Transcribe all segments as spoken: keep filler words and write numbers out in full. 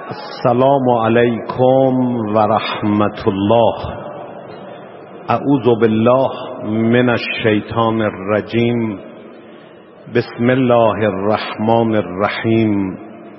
السلام علیکم و رحمت الله. اعوذ بالله من الشیطان الرجیم. بسم الله الرحمن الرحیم.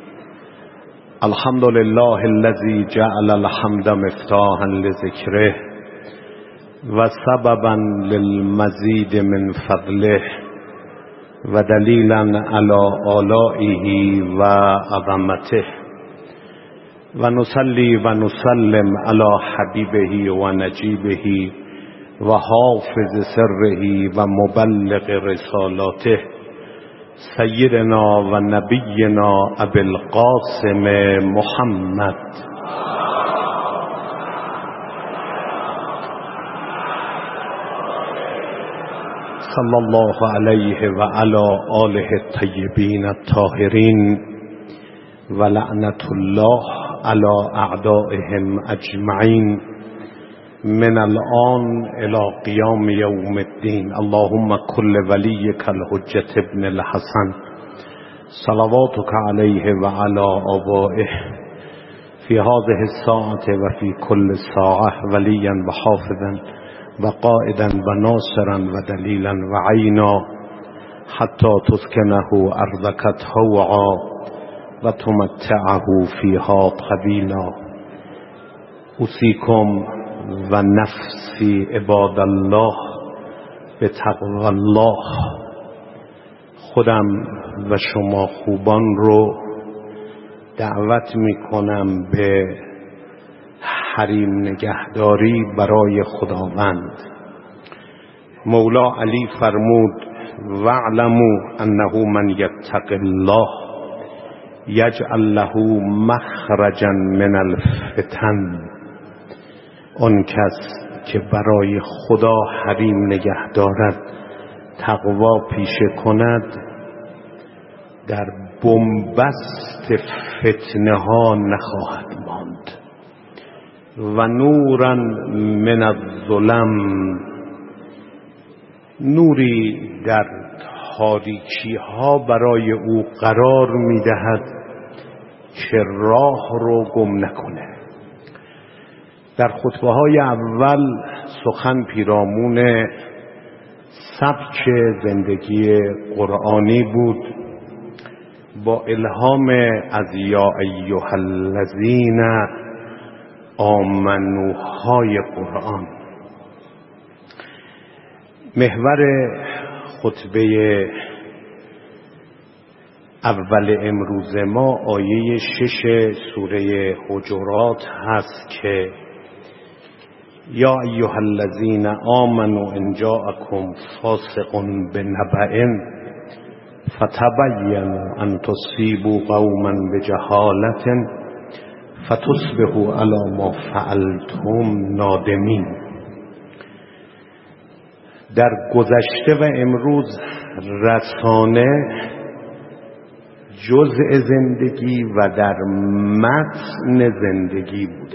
الحمد لله الذي جعل الحمد مفتاحا لذکره و سببا للمزید من فضله و دلیلا علی آلائه و عظمته و نصلی و نسلم علی حبیبه و نجیبه و حافظ سره و مبلغ رسالاته سیدنا و نبینا ابی القاسم محمد صلی الله علیه و علی آله الطیبین الطاهرین و لعنت الله علی اعدائهم اجمعین من الان الى قیام یوم الدین. اللهم کل ولیک الحجة ابن الحسن صلواتک علیه و علی آبائه فی هذه الساعة و فی کل ساعة ولیا و حافظا و قائدا و ناصرا و دلیلا و عینا حتی تسکنه ارضک طوعا و تمتعه فیها طویلا. اوصیکم و نفسی عباد الله به تقوی الله. خودم و شما خوبان رو دعوت می کنم به حریم نگهداری برای خداوند. مولا علی فرمود واعلموا انه من یتق الله یجعل له مخرجا من الفتن. آن کس که برای خدا حریم نگه دارد، تقوا پیشه کند، در بنبست فتنه ها نخواهد ماند. و نورا من الظلم، نوری در تاریکی ها برای او قرار میدهد که راه رو گم نکنه. در خطبه های اول سخن پیرامون سبک زندگی قرآنی بود با الهام از یا ایها الذین آمنوا های قرآن. محور خطبه اول امروز ما آیه شش سوره حجرات هست که یا ایها الذین آمنوا ان جاءکم فاسق بنبأ فتبینوا ان تصیبوا قوما بجهالة فتصبحوا علی ما فعلتم نادمین. در گذشته و امروز رسانه جزء زندگی و در متن زندگی بوده.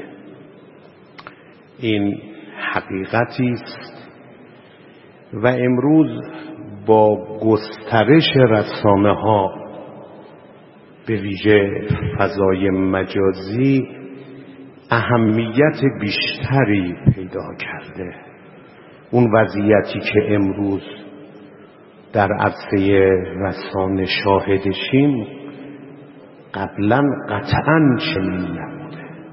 این حقیقتی است و امروز با گسترش رسانه ها به ویژه فضای مجازی اهمیت بیشتری پیدا کرده. اون وضعیتی که امروز در عرصه رسانه شاهدشیم قبلا قطعاً چنین نبوده.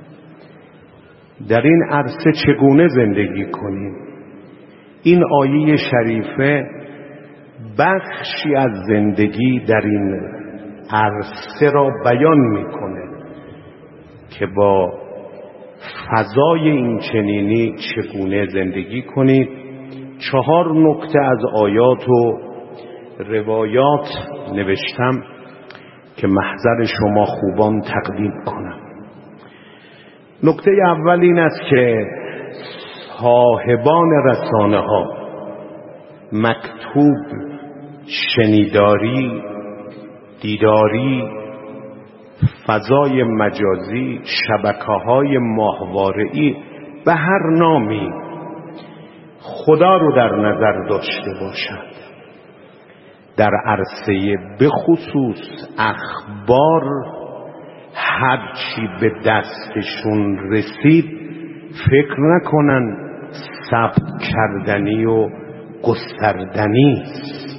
در این عرصه چگونه زندگی کنیم؟ این آیه شریفه بخشی از زندگی در این عرصه را بیان میکنه که با فضای این چنینی چگونه زندگی کنید. چهار نکته از آیات و روایات نوشتم که محضر شما خوبان تقدیم کنم. نکته اول این است که صاحبان رسانه ها مکتوب، شنیداری، دیداری، فضای مجازی، شبکه‌های ماهواره‌ای به هر نامی خدا رو در نظر داشته باشد. در عرصه به خصوص اخبار هرچی به دستشون رسید فکر نکنن ثبت کردنی و گستردنی است.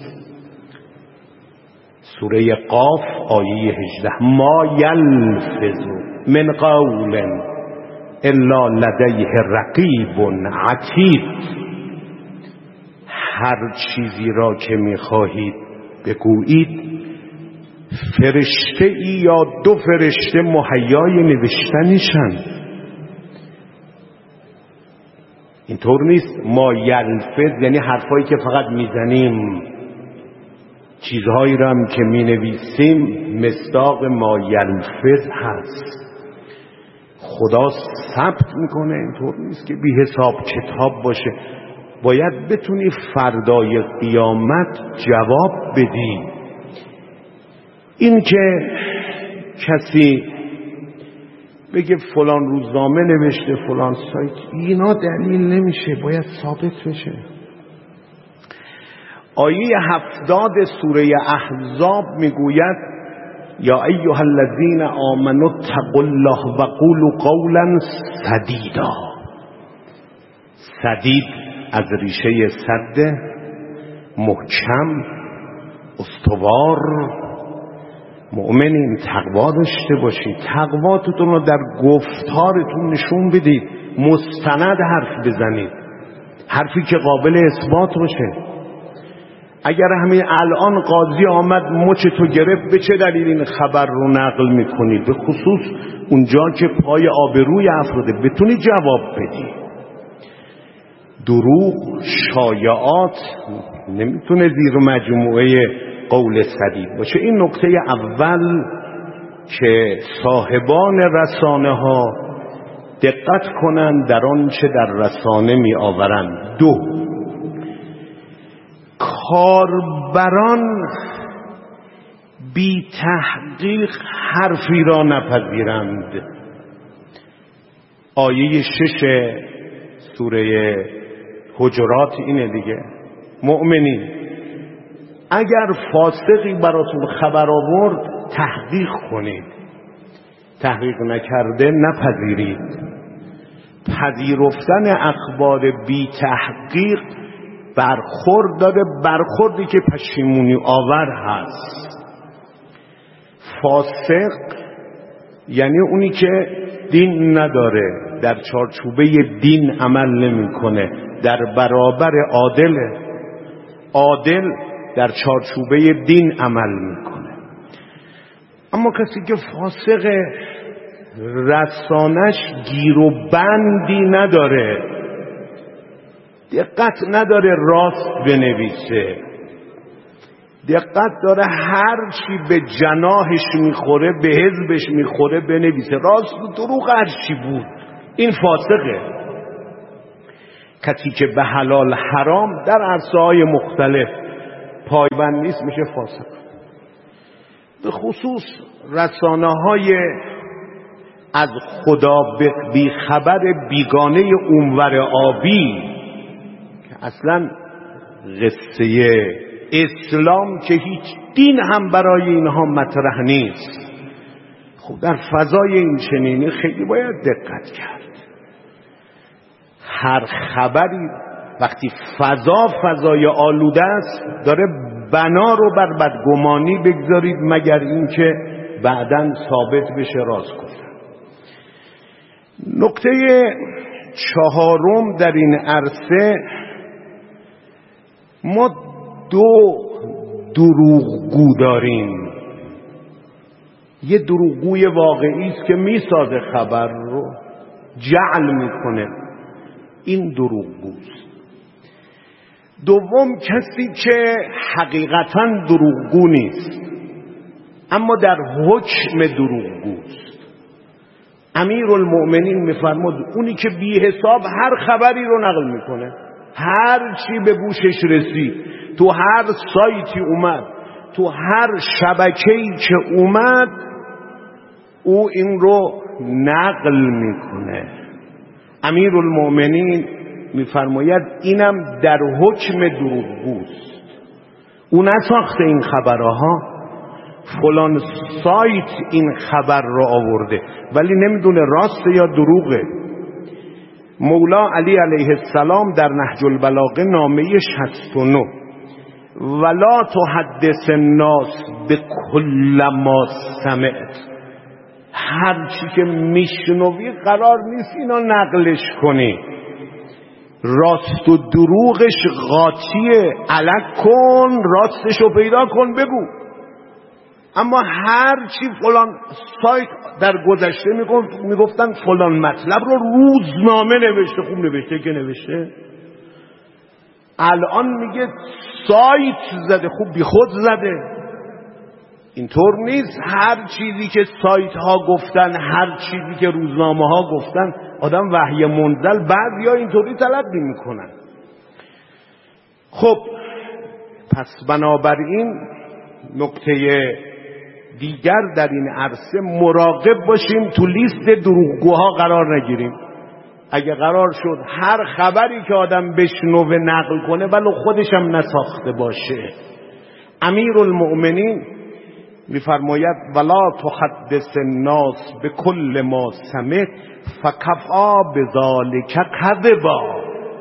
سوره قاف آیه هجده ما یلفظ من قول الا لدیه رقیب عتید. هر چیزی را که میخواهید بگویید فرشته ای یا دو فرشته مهیای نوشتنشن. اینطور نیست ما یلفظ یعنی حرفایی که فقط میزنیم، چیزهایی را هم که مینویسیم مصداق ما یلفظ هست. خدا ثبت میکنه، اینطور نیست که بی حساب کتاب باشه. باید بتونی فردای قیامت جواب بدی. این که کسی بگه فلان روزنامه نوشته فلان سایت، اینا دلیل نمیشه، باید ثابت بشه. آیه هفتاد سوره احزاب میگوید یا ایها الذین آمنوا اتقوا الله و قولوا قولا سدیدا. سدید از ریشه سد، محکم، استوار. مؤمنین تقوا داشته باشید، تقواتون رو در گفتارتون نشون بدید، مستند حرف بزنید، حرفی که قابل اثبات باشه. اگر همین الان قاضی آمد مچ تو گرفت، به چه دلیل این خبر رو نقل میکنی؟ به خصوص اونجا که پای آبروی افراده، بتونی جواب بدی. دروغ، شایعات نمیتونه زیر مجموعه قول سدید باشه. این نکته اول که صاحبان رسانه ها دقت کنند در آنچه در رسانه می آورند. دو، کاربران بی تحقیق حرفی را نپذیرند. آیه شش سوره حجرات اینه دیگه. مؤمنین اگر فاسقی براتون خبر آورد تحقیق کنید، تحقیق نکرده نپذیرید. پذیرفتن اخبار بی تحقیق برخورد داره، برخوردی که پشیمونی آور هست. فاسق یعنی اونی که دین نداره، در چارچوبه دین عمل نمیکنه، در برابر عادله. عادل در چارچوبه دین عمل میکنه. اما کسی که فاسق رسانش گیر و بندی نداره، دقت نداره راست بنویسه، دقت داره هر چی به جناحش میخوره به حزبش میخوره بنویسه، راست و دروغ هر چی بود، این فاسقه. کسی که به حلال حرام در عرصه‌های مختلف پایبند نیست میشه فاسق. به خصوص رسانه های از خدا بی خبر بیگانه اونور آبی که اصلا قصه اسلام که هیچ دین هم برای اینها مطرح نیست. خب در فضای این چنینی خیلی باید دقت کرد. هر خبری وقتی فضا فضای آلوده است داره بنا رو بر بدگمانی بگذارید، مگر اینکه بعداً ثابت بشه راست گفتن. نکته چهارم در این عرصه، ما دو دروغگو داریم. یه دروغگوی واقعی است که میسازه خبر رو، جعل میکنه، این دروغگوست. دوم کسی که حقیقتا دروغگو نیست اما در حکم دروغگوست. امیرالمؤمنین میفرماد اونی که بی حساب هر خبری رو نقل میکنه، هر چی به گوشش رسید، تو هر سایتی اومد، تو هر شبکه‌ای که اومد، او این رو نقل میکنه. امیرالمؤمنین میفرماید اینم در حکم دروغگوست. او نساخته این خبرها، فلان سایت این خبر رو آورده، ولی نمیدونه راست یا دروغه. مولا علی علیه السلام در نهج البلاغه نامه شصت و نه ولا تحدث الناس بكل ما سمعت، هر چی که میشنوی قرار نیست اینا نقلش کنی، راست و دروغش قاطیه، الک کن راستش رو پیدا کن بگو. اما هر چی فلان سایت در گذشته میگفتن فلان مطلب رو روزنامه نوشته، خوب نوشته که نوشته، الان میگه سایت زده، خوب بی خود زده. اینطور نیست هر چیزی که سایت ها گفتن، هر چیزی که روزنامه ها گفتن آدم وحی منزل بعد یا اینطوری تلقی میکنن. خب پس بنابراین نکته دیگر در این عرصه مراقب باشیم تو لیست دروغگوها قرار نگیریم. اگه قرار شد هر خبری که آدم بشنوه نقل کنه ولو خودش هم نساخته باشه، امیرالمؤمنین میفرماید ولا تحدث الناس بكل ما سمعت فکفا بذلک کذبا.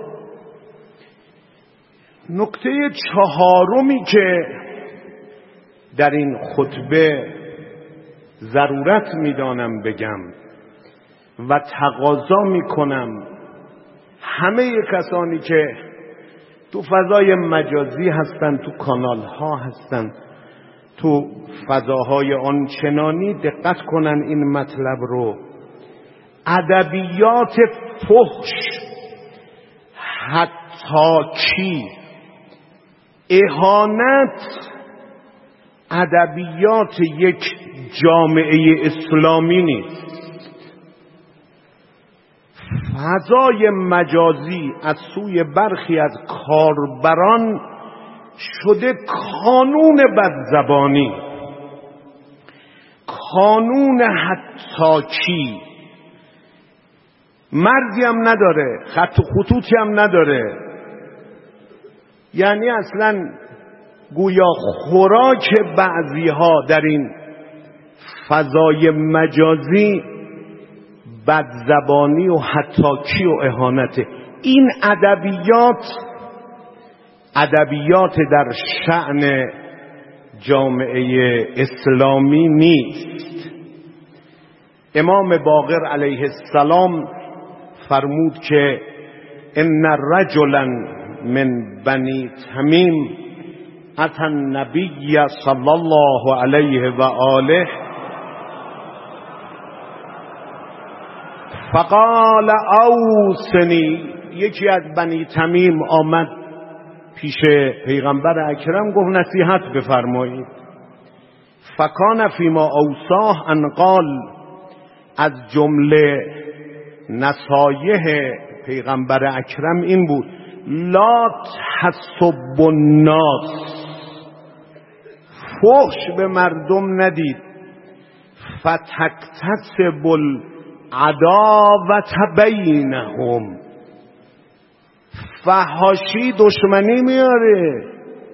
نکته چهارمی که در این خطبه ضرورت میدانم بگم و تقاضا میکنم همه کسانی که تو فضای مجازی هستن، تو کانال ها هستن، تو فضاهای آنچنانی دقت کنن این مطلب رو. ادبیات فحش، حتی اهانت، ادبیات یک جامعه اسلامی نیست. فضای مجازی از سوی برخی از کاربران شده کانون بدزبانی، کانون حتاکی، مرزی هم نداره، خط و خطوطی هم نداره. یعنی اصلا گویا خوراک بعضی ها در این فضای مجازی بدزبانی و حتاکی و اهانته. این ادبیات ادبیات در شأن جامعه اسلامی نیست. امام باقر علیه السلام فرمود که ان رجلا من بنی تمیم اتى النبی صلی الله علیه و آله فقال اوصنی. یکی از بنی تمیم آمد پیش پیغمبر اکرم گفت نصیحت بفرمایید. فکان فیما اوصاه ان قال، از جمله نصایح پیغمبر اکرم این بود لا تحسب الناس، فحش به مردم ندید، فتکتسب العداوة بینهم، فحاشی دشمنی میاره،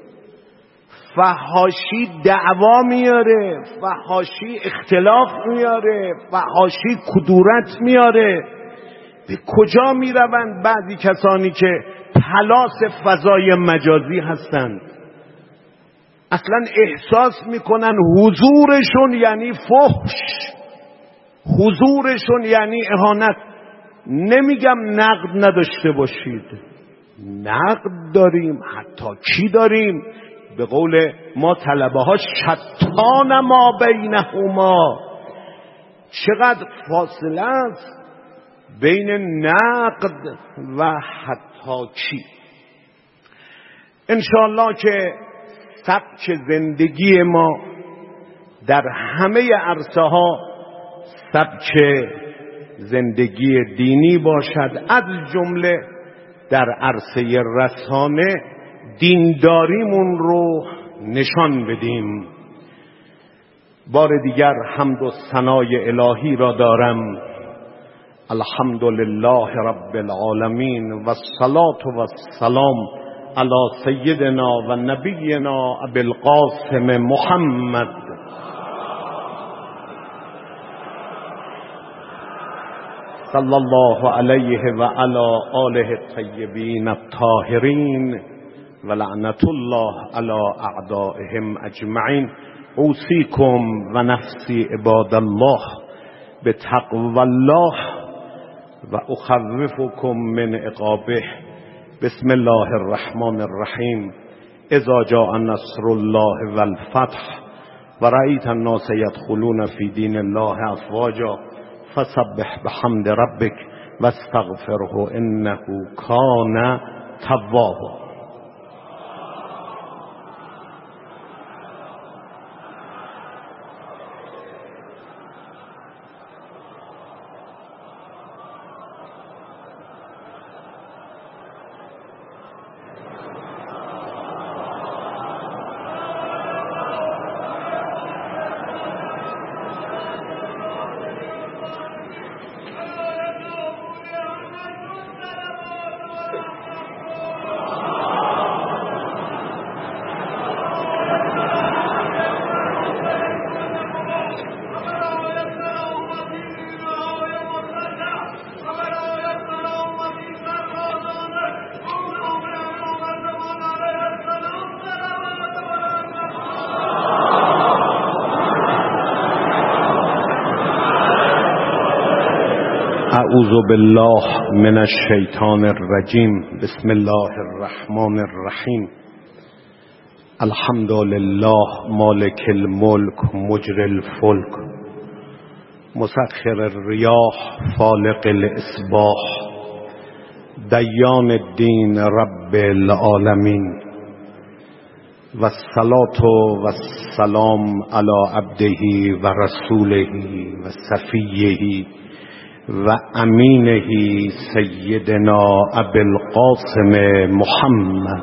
فحاشی دعوا میاره، فحاشی اختلاف میاره، فحاشی کدورت میاره. به کجا میروند بعضی کسانی که پلاس فضای مجازی هستند؟ اصلا احساس میکنن حضورشون یعنی فحش، حضورشون یعنی اهانت. نمیگم نقد نداشته باشید، نقد داریم، حتی کی داریم. به قول ما طلبه ها شتان ما بینهما، چقدر فاصله است بین نقد و حتی کی. انشاءالله که سبک زندگی ما در همه عرصه ها سبک زندگی دینی باشد، از جمله در عرصه رسانه دینداریمون رو نشان بدیم. بار دیگر حمد و ثنای الهی را دارم. الحمد لله رب العالمین و الصلاة و السلام علی سیدنا و نبینا ابی القاسم محمد صلی الله علیه و علی آله الطیبین الطاهرین و لعنت الله علی اعدائهم اجمعین. اوصیکم و نفسی عباد الله بتقوی الله و اخوفکم من عقابه. بسم الله الرحمن الرحیم. اذا جاء نصر الله والفتح و رأیت الناس يدخلون فی دین الله افواجا فسبح بحمد ربک واستغفره انه کان توابا. اعوذ بالله من الشیطان الرجیم. بسم الله الرحمن الرحیم. الحمد لله مالک الملک مجری الفلک مسخر الریاح فالق الاصباح دیان الدین رب العالمین و الصلاة و السلام علی عبده و رسوله و صفیه و امینه سیدنا ابی القاسم محمد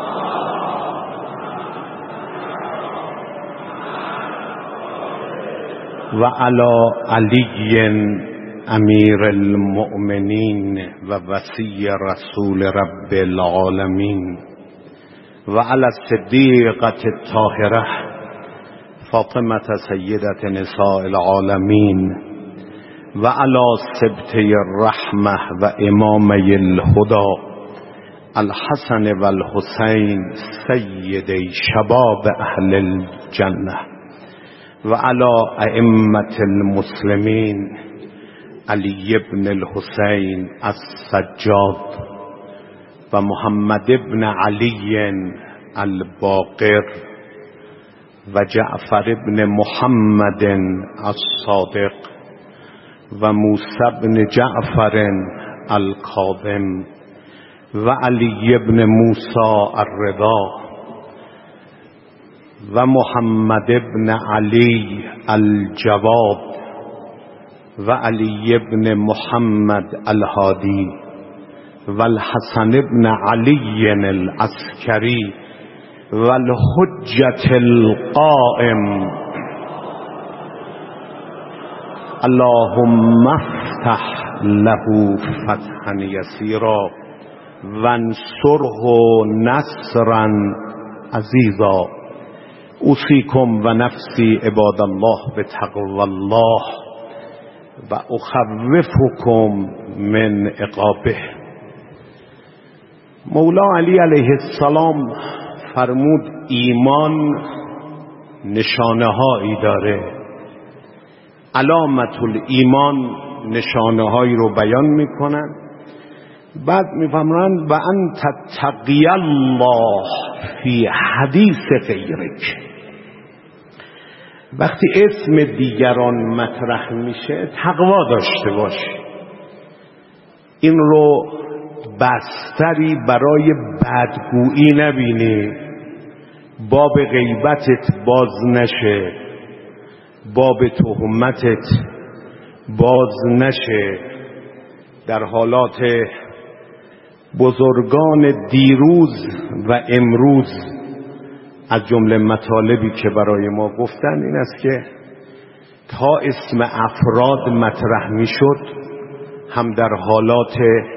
و علی علی امیر المؤمنین و وصی رسول رب العالمین و علی الصدیقة الطاهرة فاطمة سیدة نساء العالمین و علی سبطه الرحمه و امامی الهدى الحسن و الحسین سیدی شباب اهل الجنه و علی ائمة المسلمین علی ابن الحسین السجاد و محمد ابن علی الباقر و جعفر ابن محمد الصادق و موسی بن جعفر الکاظم و علی ابن موسی الرضا و محمد ابن علی الجواد و علی ابن محمد الهادی و الحسن ابن علی العسکری و الحجة القائم. اللهم افتح له فتحا یسیرا وانصره نصرا عزیزا. اوصیکم و نفسی عباد الله بتقوی الله و اخوفکم من عقابه. مولا علی علیه السلام فرمود ایمان نشانه هایی داره. علامت الایمان نشانه هایی رو بیان میکنن، بعد میفرمایند و انت تقی الله فی حدیث غیرک. وقتی اسم دیگران مطرح میشه تقوا داشته باشی. این رو بستری برای بدگویی نبینی، باب غیبتت باز نشه، باب تهمتت باز نشه. در حالات بزرگان دیروز و امروز از جمله مطالبی که برای ما گفتن این است که تا اسم افراد مطرح میشد هم در حالات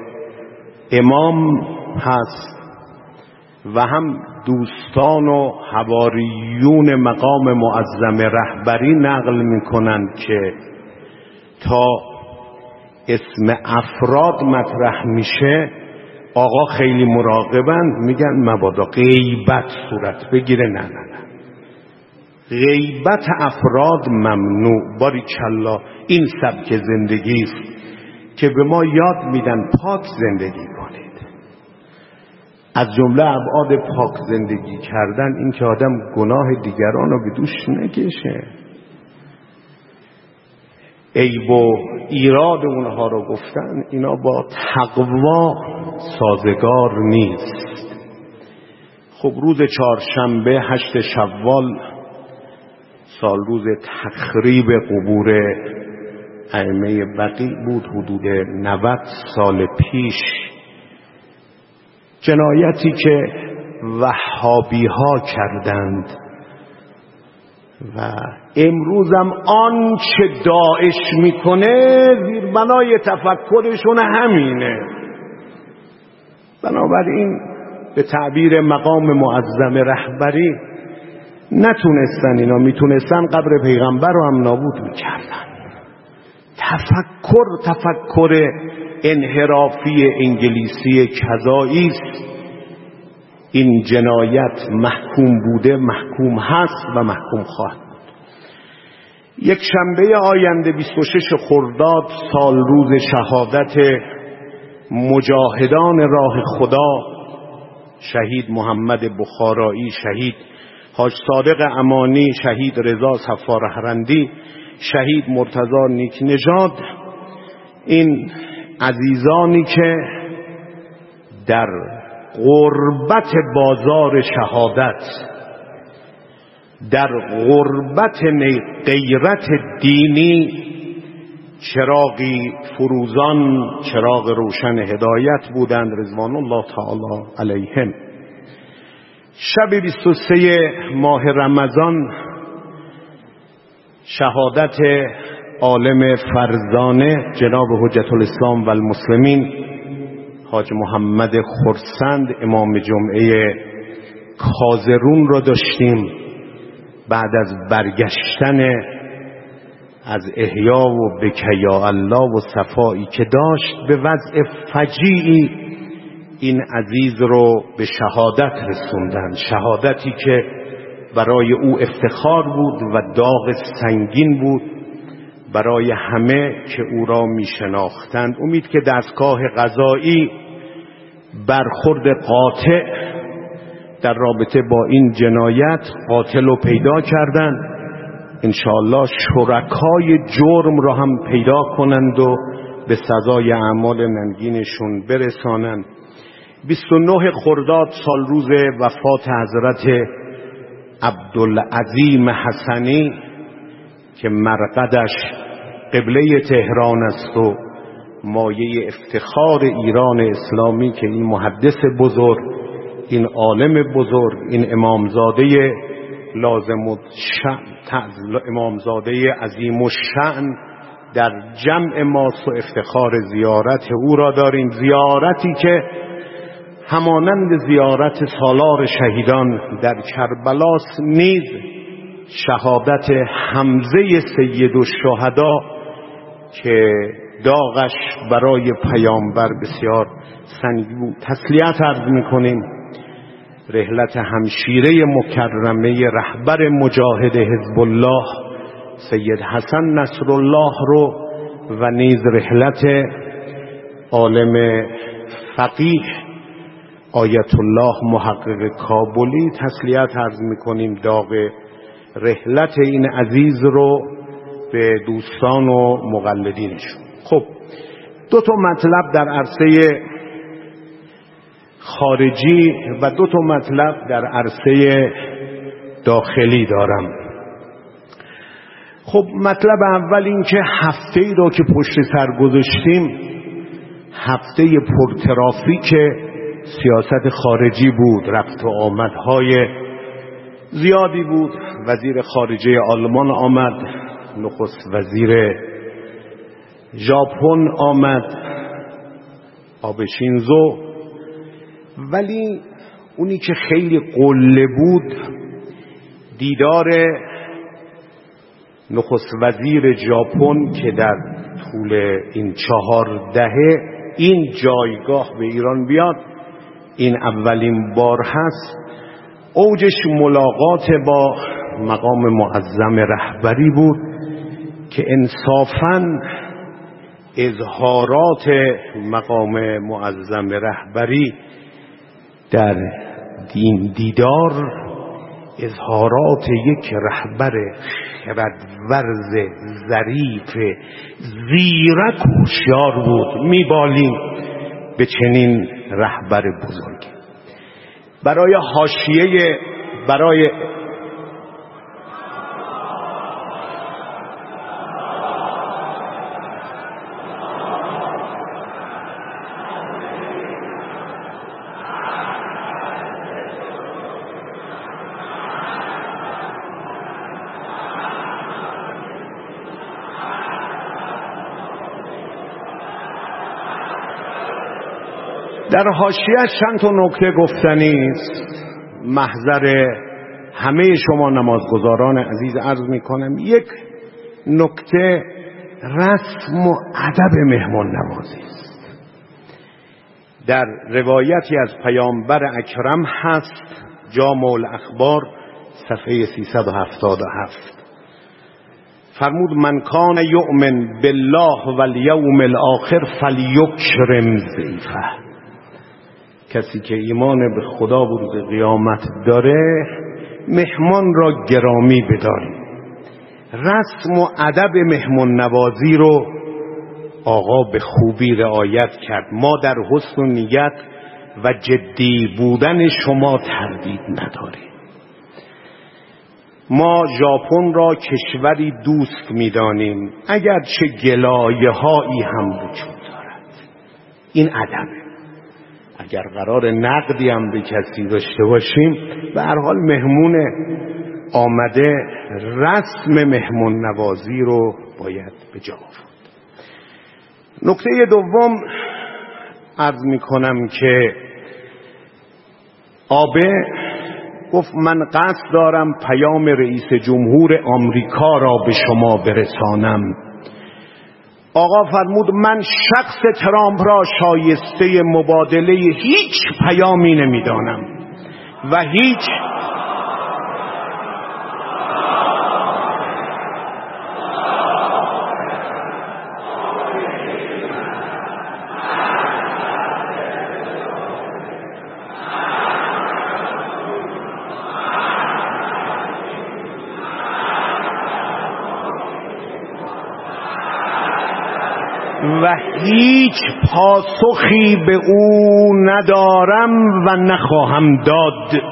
امام هست و هم دوستان و حواریون مقام معظم رهبری نقل میکنند که تا اسم افراد مطرح میشه آقا خیلی مراقبند، میگن مبادا غیبت صورت بگیره. نه نه نه، غیبت افراد ممنوع. باریکلا، این سبک زندگی است که به ما یاد میدن پاک زندگی کنید. از جمله ابعاد پاک زندگی کردن این که آدم گناه دیگران رو به دوش نکشه. عیب و ایراد اونها رو گفتن، اینا با تقوا سازگار نیست. خب روز چهارشنبه هشت شوال، سال روز تخریب قبور ائمه بقیع بود، حدود نود سال پیش. جنایتی که وهابی ها کردند و امروزم آنچه داعش میکنه زیربنای تفکرشون همینه. بنابراین به تعبیر مقام معظم رهبری نتونستن اینا، میتونستن قبر پیغمبر رو هم نابود میکردن. تفکر تفکر انحرافی انگلیسی کذایی است. این جنایت محکوم بوده، محکوم هست و محکوم خواهد بود. یک شنبه آینده بیست و شش خرداد، سال روز شهادت مجاهدان راه خدا، شهید محمد بخارایی، شهید حاج صادق امانی، شهید رضا صفار هرندی، شهید مرتضی نیکنژاد. این عزیزانی که در غربت بازار شهادت، در غربت غیرت دینی چراغی فروزان، چراغ روشن هدایت بودند رضوان الله تعالی علیهم. شب بیست و سه ماه رمضان شهادت عالم فرزانه جناب حجت الاسلام و المسلمین حاج محمد خرسند امام جمعه کازرون را داشتیم. بعد از برگشتن از احیا و بکیا الله و صفایی که داشت به وضع فجیعی این عزیز رو به شهادت رسوندن. شهادتی که برای او افتخار بود و داغ سنگین بود برای همه که او را می شناختند. امید که دستگاه قضایی برخورد قاطع در رابطه با این جنایت قاتل رو پیدا کردند، انشاءالله شرکای جرم را هم پیدا کنند و به سزای اعمال ننگینشون برسانند. بیست و نه خرداد سال روز وفات حضرت عبدالعظیم حسنی که مرقدش قبله تهران است و مایه افتخار ایران اسلامی، که این محدث بزرگ، این عالم بزرگ، این امامزاده لازم الشأن، امامزاده عظیم الشأن در جمع ماست و افتخار زیارت او را داریم. زیارتی که همانند زیارت سالار شهیدان در کربلاس نیز شهادت حمزه سید الشهدا که داغش برای پیامبر بسیار سنگین بود. تسلیت عرض میکنیم رحلت همشیره مکرمه رهبر مجاهد حزب الله سید حسن نصرالله رو و نیز رحلت عالم فقیه آیت الله محقق کابلی. تسلیت عرض میکنیم داغ رحلت این عزیز رو به دوستان و مقلدینشون. خب دو تا مطلب در عرصه خارجی و دو تا مطلب در عرصه داخلی دارم. خب مطلب اول این که هفته ای رو که پشت سر گذاشتیم هفته پرترافیک سیاست خارجی بود، رفت و آمدهای زیادی بود. وزیر خارجه آلمان آمد، نخست وزیر ژاپن آمد، آبه شینزو. ولی اونی که خیلی قله بود دیدار نخست وزیر ژاپن که در طول این چهار دهه این جایگاه به ایران بیاد. این اولین بار هست. اوجش ملاقات با مقام معظم رهبری بود که انصافاً اظهارات مقام معظم رهبری در دین دیدار اظهارات یک رهبر خردورز ظریف زیرک و هوشیار بود. میبالیم به چنین رهبر بزرگی. برای حاشیه برای در حاشیه‌اش چند تا نکته گفتنی است. محضر همه شما نمازگزاران عزیز عرض میکنم. یک نکته رسم و ادب مهمان نوازی است. در روایتی از پیامبر اکرم هست، جامع الاخبار صفحه سیصد و هفتاد و هفت، فرمود من کان یؤمن بالله والیوم الاخر فلیکرم ضیفه. کسی که ایمان به خدا و روز قیامت داره مهمان را گرامی بدارید. رسم و ادب مهمان نوازی رو آقا به خوبی رعایت کرد. ما در حسن و نیت و جدی بودن شما تردید نداریم. ما ژاپن را کشوری دوست می‌دانیم اگرچه گلایه‌هایی هم وجود دارد. این ادبه. اگر قرار نقدی هم به کسی داشته باشیم به هر حال مهمون آمده رسم مهمون نوازی رو باید به جا آورد. نکته دوم عرض می کنم که آبه گفت من قصد دارم پیام رئیس جمهور آمریکا را به شما برسانم. آقا فرمود من شخص ترامپ را شایسته مبادله هیچ پیامی نمیدانم و هیچ و هیچ پاسخی به او ندارم و نخواهم داد.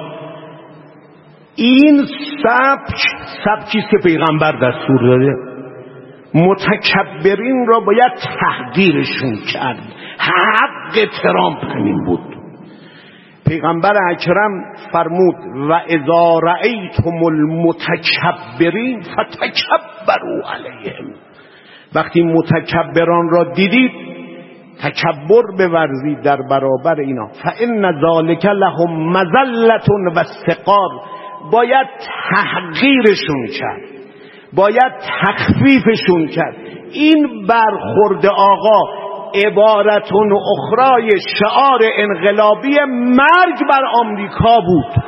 این سبک سبکیست که پیغمبر دستور داده. متکبرین را باید تحقیرشون کرد. حق ترامپ همین بود. پیغمبر اکرم فرمود و اذا رأیتم المتکبرین فتکبروا علیهم. وقتی متکبران را دیدید تکبر بورزید در برابر اینا. فإن ذلک لهم مذلة و استقار. باید تحقیرشون کرد، باید تخفیفشون کرد. این برخورد آقا عبارتون اخرای شعار انقلابی مرگ بر آمریکا بود.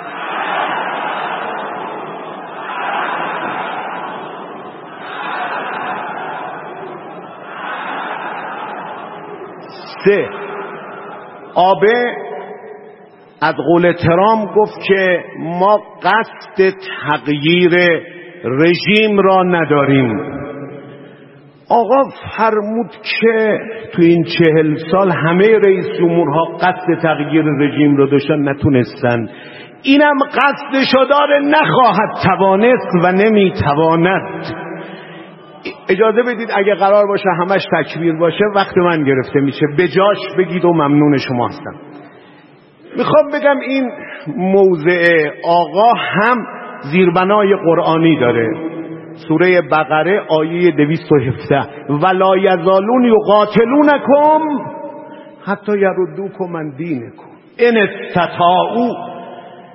سه، آبه از قول ترامپ گفت که ما قصد تغییر رژیم را نداریم. آقا فرمود که تو این چهل سال همه رئیس جمهورها قصد تغییر رژیم را داشتن نتونستن. اینم قصدشو داره، نخواهد توانست و نمیتواند. اجازه بدید اگه قرار باشه همش تکبیر باشه وقت من گرفته میشه، به جاش بگید و ممنون شما هستم. میخوام بگم این موضع آقا هم زیربنای قرآنی داره. سوره بقره آیه دویست و هفده ولا یزالون یقاتلونکم حتی یردوکم عن دینکم ان استطاعوا.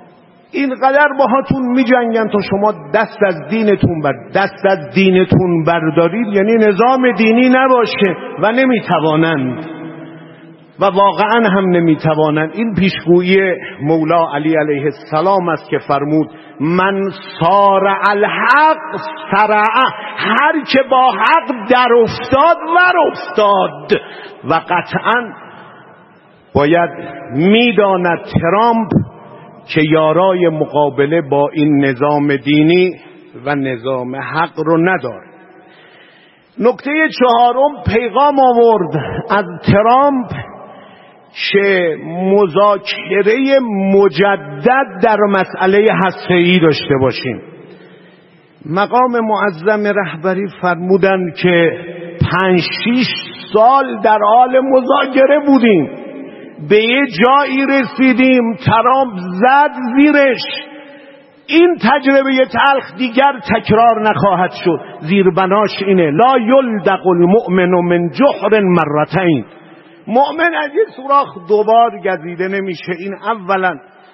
اینقدر باهاتون می جنگن تا شما دست از دینتون بر دست از دینتون بردارید، یعنی نظام دینی نباشه و نمی توانند و واقعا هم نمی توانند. این پیشگویی مولا علی علیه السلام است که فرمود من سارع الحق سرعه، هر که با حق در افتاد ور افتاد. و قطعا باید میداند ترامپ که یارای مقابله با این نظام دینی و نظام حق رو نداره. نکته چهارم پیغام آورد از ترامپ که مذاکره مجدد در مسئله هسته‌ای داشته باشیم. مقام معظم رهبری فرمودند که پنج شیش سال در حال مذاکره بودیم، به یه جایی رسیدیم ترامپ زد زیرش. این تجربه تلخ دیگر تکرار نخواهد شد. زیربناش اینه لا یلدغ المؤمن من جحر مرتين، مؤمن از یه سوراخ دوبار گزیده نمیشه. این اولا.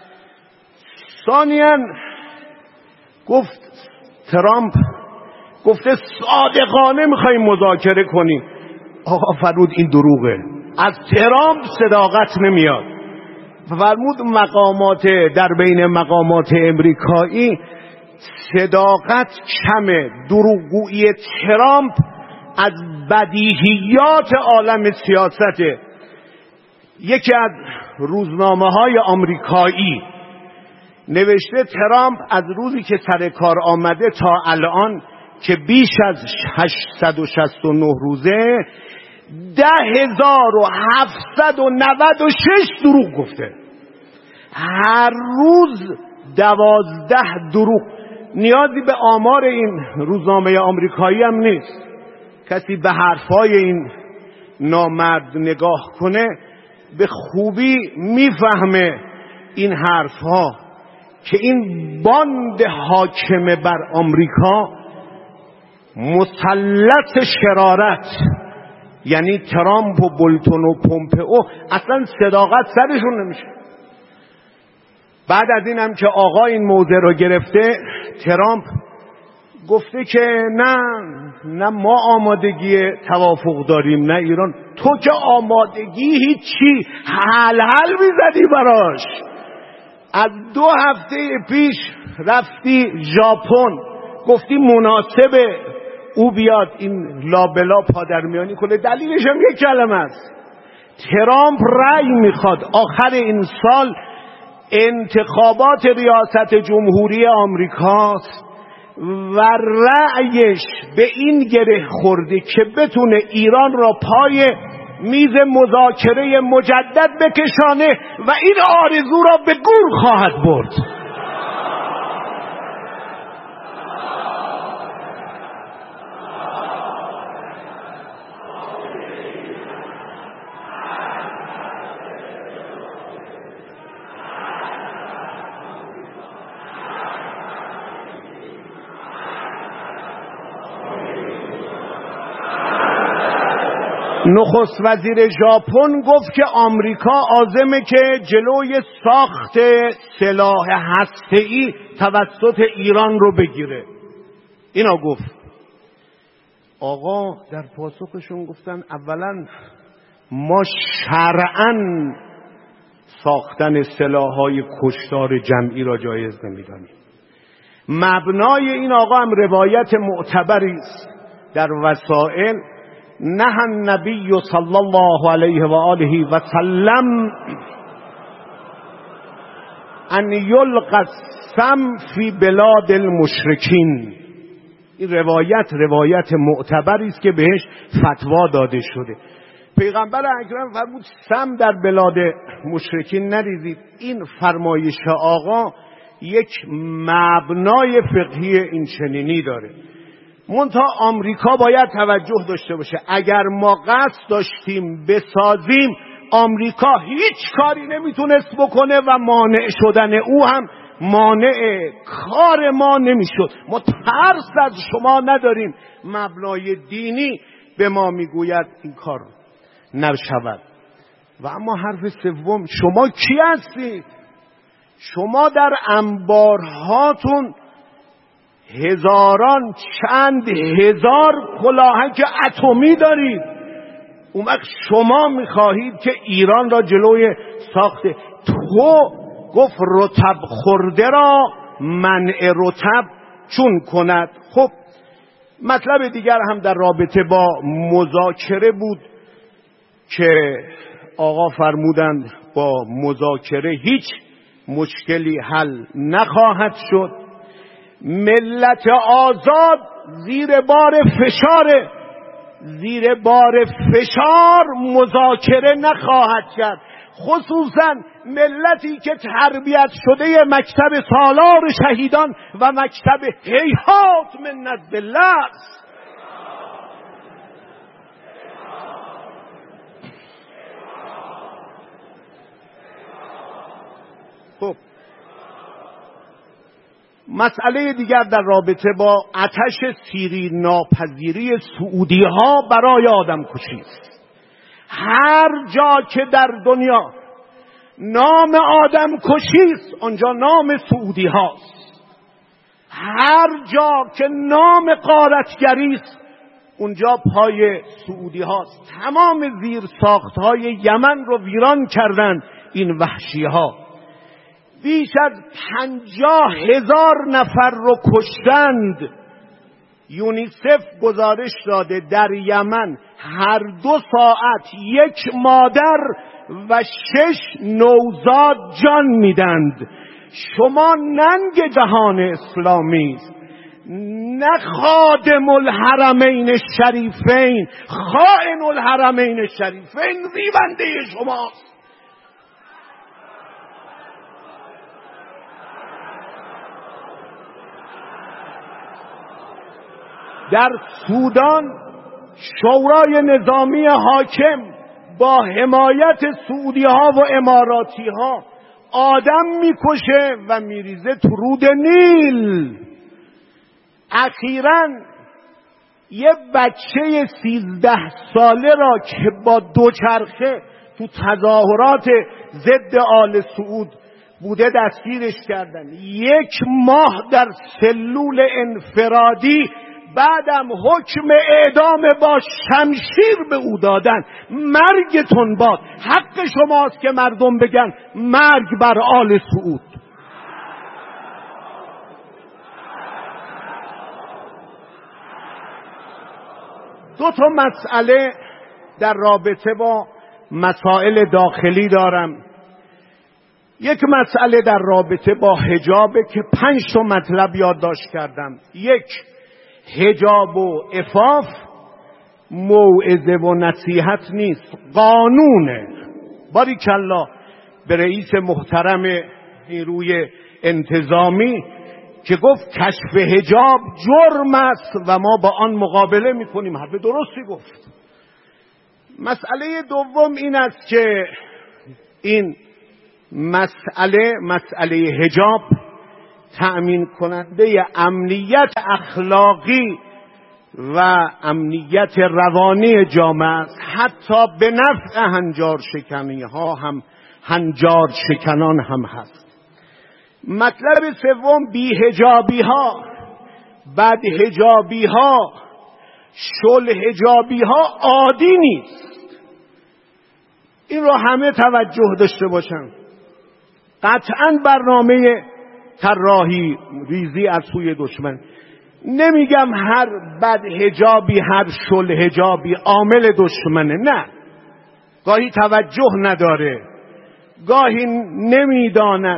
ثانیا گفت ترامپ گفته صادقانه میخوایم مذاکره کنیم. آقا فرمود این دروغه، از ترامپ صداقت نمیاد. فرمود مقامات در بین مقامات امریکایی صداقت کمه. دروغگویی ترامپ از بدیهیات عالم سیاسته. یکی از روزنامه های آمریکایی نوشته ترامپ از روزی که سر کار آمده تا الان که بیش از هشتصد و شصت و نه روزه ده هزار و هفتصد و نود و شش دروغ گفته. هر روز دوازده دروغ. نیازی به آمار این روزنامه آمریکایی هم نیست. کسی به حرفای این نامرد نگاه کنه به خوبی میفهمه این حرفها که این باند حاکم بر آمریکا مسلط شرارت، یعنی ترامپ و بولتون و پومپئو، اصلا صداقت سرشون نمیشه. بعد از این هم که آقا این موضع رو گرفته، ترامپ گفته که نه نه ما آمادگی توافق داریم نه ایران. تو که آمادگی هیچی، حل حل میزدی براش. از دو هفته پیش رفتی ژاپن، گفتی مناسبه او بیاد این لابلا پادرمیانی کنه. دلیلش هم یک کلمه است، ترامپ رأی میخواد. آخر این سال انتخابات ریاست جمهوری آمریکاست و رأیش به این گره خورده که بتونه ایران را پای میز مذاکره مجدد بکشانه و این آرزو را به گور خواهد برد. نخست وزیر ژاپن گفت که آمریکا عازمه که جلوی ساخت سلاح هسته‌ای توسط ایران رو بگیره. اینا گفت. آقا در پاسخشون گفتن اولا ما شرعاً ساختن سلاح‌های کشتار جمعی را جایز نمی‌دانیم. مبنای این آقا هم روایت معتبری است در وسائل. نهى النبی صلی الله علیه و آله و سلم ان یلقى السم فی بلاد المشرکین. این روایت روایت معتبری است که بهش فتوا داده شده. پیغمبر اکرم فرمود سم در بلاد مشرکین نریزید. این فرمایش آقا یک مبنای فقهی این چنینی داره. منتها آمریکا باید توجه داشته باشه. اگر ما قصد داشتیم بسازیم، آمریکا هیچ کاری نمیتونست بکنه و مانع شدن او هم مانع کار ما نمیشد. ما ترس از شما نداریم. مبنای دینی به ما میگوید این کار نشود. و اما حرف سوم، شما کی هستید؟ شما در انبارهاتون هزاران چند هزار کلاهک اتمی دارید، اون وقت شما میخواهید که ایران را جلوی ساخت تو گفت رطب خورده را منع رطب چون کند. خب مطلب دیگر هم در رابطه با مذاکره بود که آقا فرمودند با مذاکره هیچ مشکلی حل نخواهد شد. ملت آزاد زیر بار فشار زیر بار فشار مذاکره نخواهد کرد، خصوصا ملتی که تربیت شده مکتب سالار شهیدان و مکتب هیهات من نزد الله است. خب مسئله دیگر در رابطه با آتش سیری ناپذیری سعودی ها برای آدم کشی است. هر جا که در دنیا نام آدم کشی است آنجا نام سعودی هاست. هر جا که نام غارتگری است اونجا پای سعودی هاست. تمام زیر ساخت های یمن رو ویران کردن این وحشی ها. بیش از پنجاه هزار نفر رو کشتند. یونیسف گزارش داده در یمن هر دو ساعت یک مادر و شش نوزاد جان میدند. شما ننگ جهان اسلامی است، نه خادم الحرمین شریفین، خائن الحرمین شریفین زیبنده شماست. در سودان شورای نظامی حاکم با حمایت سعودی ها و اماراتی ها آدم میکشه و میریزه تو رود نیل. اخیراً یه بچه سیزده ساله را که با دوچرخه تو تظاهرات ضد آل سعود بوده دستگیرش کردن. یک ماه در سلول انفرادی، بعدم حکم اعدام با شمشیر به او دادن. مرگتون باد. حق شماست که مردم بگن مرگ بر آل سعود. دو تا مسئله در رابطه با مسائل داخلی دارم. یک مسئله در رابطه با حجابه که پنج تا مطلب یادداشت کردم. یک، حجاب و عفاف موعظه و نصیحت نیست، قانونه. باریکالله به رئیس محترم نیروی انتظامی که گفت کشف حجاب جرم است و ما با آن مقابله میکنیم. حرف درستی گفت. مسئله دوم این است که این مسئله مسئله حجاب تأمین کننده امنیت اخلاقی و امنیت روانی جامعه است، حتی به نفع هنجار شکنی ها هم هنجار شکنان هم هست. مطلب سوم، بی حجابی ها، بد حجابی ها، شل حجابی ها عادی نیست. این رو همه توجه داشته باشن. قطعاً برنامه طراحی ریزی از سوی دشمن. نمیگم هر بد حجابی، هر شل حجابی عامل دشمنه، نه. گاهی توجه نداره، گاهی نمیداند.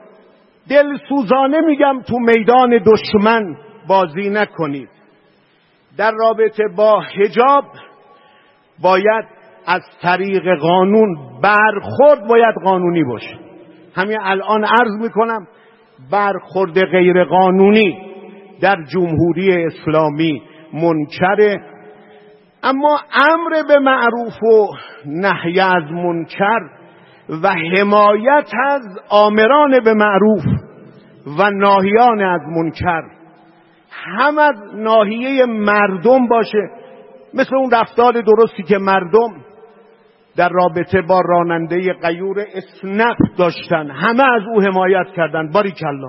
دلسوزانه میگم تو میدان دشمن بازی نکنید. در رابطه با حجاب باید از طریق قانون برخورد باید قانونی باشه. همین الان عرض میکنم برخورد غیر قانونی در جمهوری اسلامی منکره، اما امر به معروف و نهی از منکر و حمایت از آمران به معروف و ناهیان از منکر هم از ناحیه مردم باشه، مثل اون رفتار درستی که مردم در رابطه با راننده غیور اسنپ داشتن، همه از او حمایت کردن. باریکلا.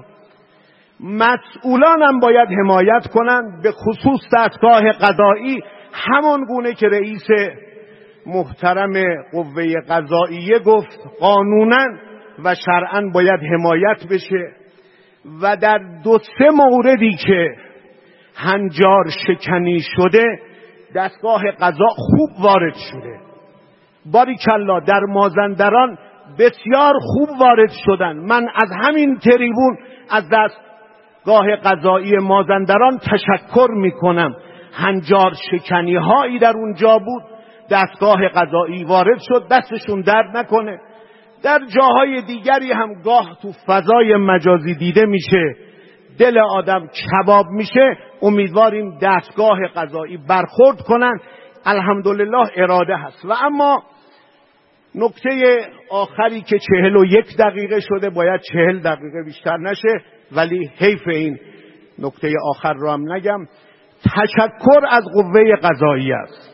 مسئولان هم باید حمایت کنند، به خصوص دستگاه قضایی، همان گونه که رئیس محترم قوه قضاییه گفت قانونا و شرعا باید حمایت بشه. و در دو سه موردی که هنجار شکنی شده دستگاه قضا خوب وارد شده. باریکلا. در مازندران بسیار خوب وارد شدن. من از همین تریبون از دستگاه قضایی مازندران تشکر میکنم. هنجار شکنی هایی در اونجا بود، دستگاه قضایی وارد شد، دستشون درد نکنه. در جاهای دیگری هم گاه تو فضای مجازی دیده میشه دل آدم کباب میشه. امیدواریم دستگاه قضایی برخورد کنن. الحمدلله اراده هست. و اما نکته آخری که چهل و یک دقیقه شده، باید چهل دقیقه بیشتر نشه، ولی حیف این نکته آخر رو هم نگم. تشکر از قوه قضاییه است.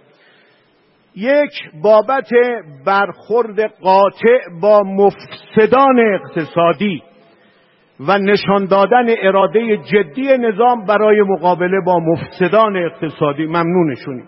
یک، بابت برخورد قاطع با مفسدان اقتصادی و نشان دادن اراده جدی نظام برای مقابله با مفسدان اقتصادی، ممنونشونیم.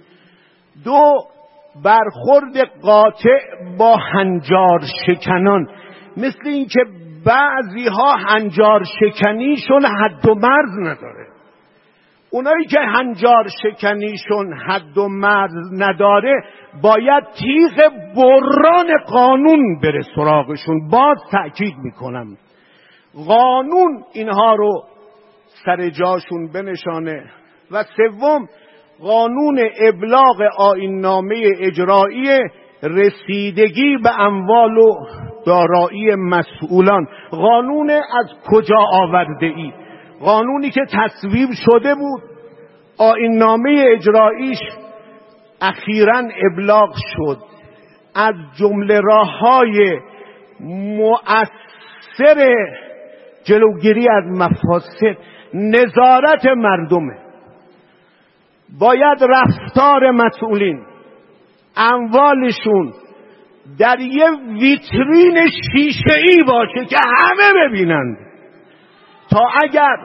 دو، برخورد قاطع با هنجار شکنان، مثل این که بعضی ها هنجار شکنیشون حد و مرز نداره. اونایی که هنجار شکنیشون حد و مرز نداره باید تیغ بران قانون بره سراغشون. باز تأکید میکنم قانون اینها رو سر جاشون بنشانه. و سوم، قانون ابلاغ آیین‌نامه اجرایی رسیدگی به اموال و دارایی مسئولان. قانون از کجا آورده ای؟ قانونی که تصویب شده بود، آیین‌نامه اجراییش اخیراً ابلاغ شد. از جمله راه‌های مؤثر جلوگیری از مفاسد نظارت مردمه. باید رفتار مسئولین، اموالشون در یه ویترین شیشه‌ای باشه که همه ببینند، تا اگر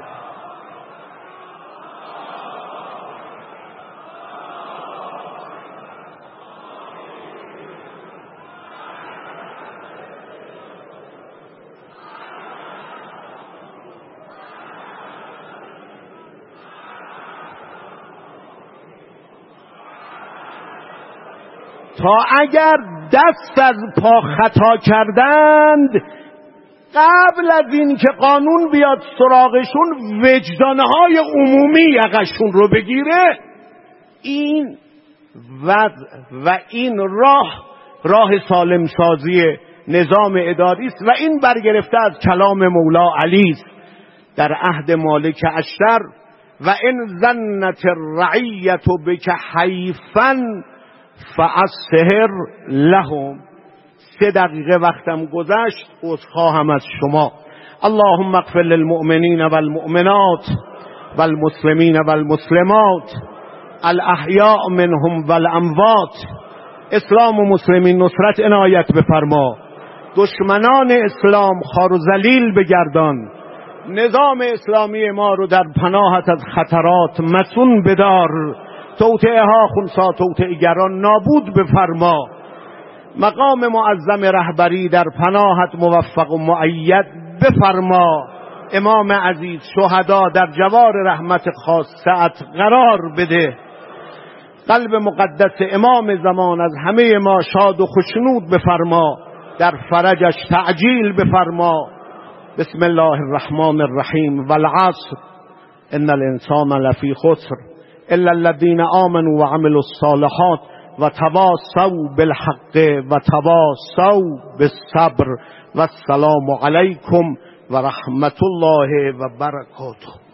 تا اگر دست از پا خطا کردند، قبل از این که قانون بیاد سراغشون وجدانهای عمومی یقشون رو بگیره. این وضع و این راه راه سالم سازی نظام اداری است و این برگرفته از کلام مولا علی است در عهد مالک اشتر: و ان ظنت الرعیة بک حیفا فاصهر لهم. سه دقیقه وقتم گذشت، عذرخواهم از شما. اللهم اغفر للمؤمنین والمؤمنات والمسلمین والمسلمات الاحیاء منهم والاموات. اسلام و مسلمین نصرت عنایت بفرما، دشمنان اسلام خار و ذلیل بگردان، نظام اسلامی ما رو در پناهت از خطرات مصون بدار، توطئه ها خونسا توطئه گران نابود بفرما، مقام معظم رهبری در پناهت موفق و مؤید بفرما، امام عزیز شهدا در جوار رحمت خاصت قرار بده، قلب مقدس امام زمان از همه ما شاد و خشنود بفرما، در فرجش تعجیل بفرما. بسم الله الرحمن الرحیم. والعصر ان الانسان لفی خسر الا الذين آمنوا وعملوا الصالحات وتواصوا بالحق وتواصوا بالصبر. والسلام علیکم و رحمت الله و برکاته.